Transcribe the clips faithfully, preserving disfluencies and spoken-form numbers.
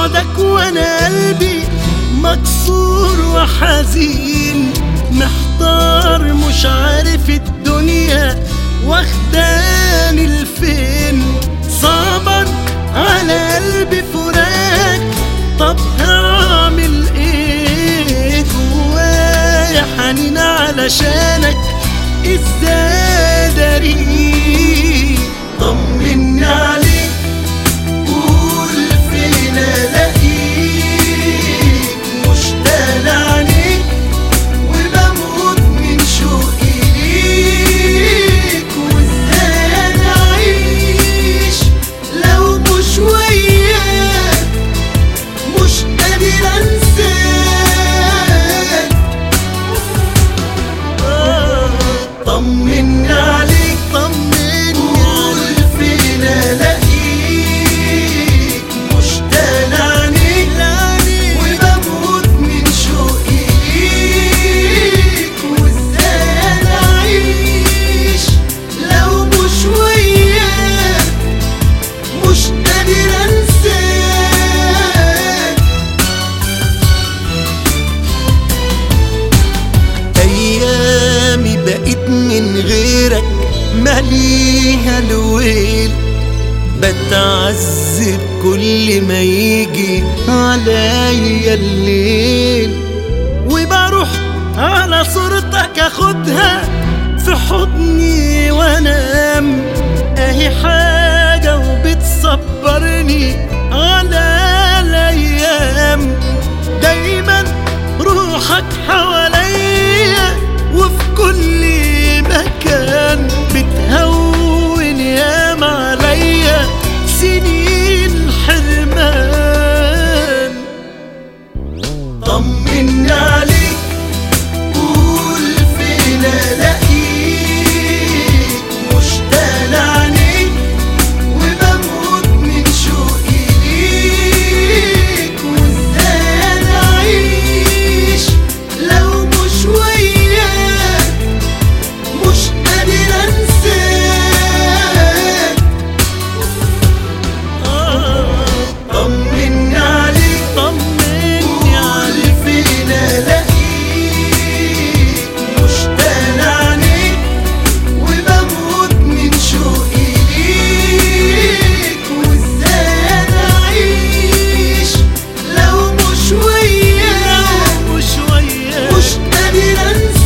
بعدك وانا قلبي مكسور وحزين، محتار مش عارف الدنيا واخداني لفين. صعبا على قلبي فراق، طب هعمل ايه؟ جوايا حنين علشانك ازاي اداريه؟ طمني عليك قول فين الاقيك، مشتاق لعينيك وبموت من شوقي ليك. وازاي انا اعيش لو مش وياك، مش قادر انساك. طمني عليك طمني قول فين الاقيك، مشتاق لعينيك وبموت من شوقي ليك. وازاي انا اعيش لو مش وياك، مش قادر انساك. ايامي بقيت من غيرك ماليها الويل، بتعذب كل ما يجي عليا الليل. وبروح على صورتك اخدها في حضني وانام، اهي حاجة وبتصبرني على الايام. دايما روحك حواليا وفي كل مكان، بتهون ياما عليا سنين حرمان. طمني عليك قول فين الاقيك، مشتاق لعينيك وبموت من شوقي ليك. وازاي انا اعيش لو مش وياك، مش قادر انساك. طمني عليك طمني عليك فين الاقيك، مشتاق لعينيك وبموت من شوقي ليك. وازاي انا اعيش لو مش وياك، مش وياك مش قادر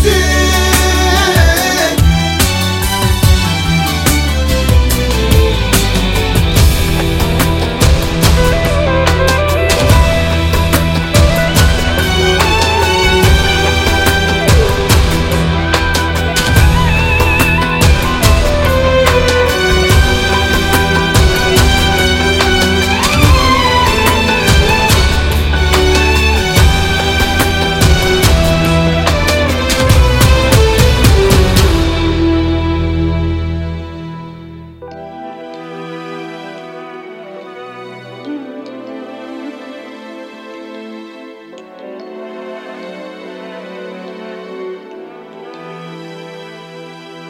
انساك.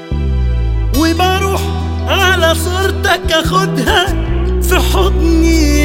وبروح على صورتك اخدها في حضني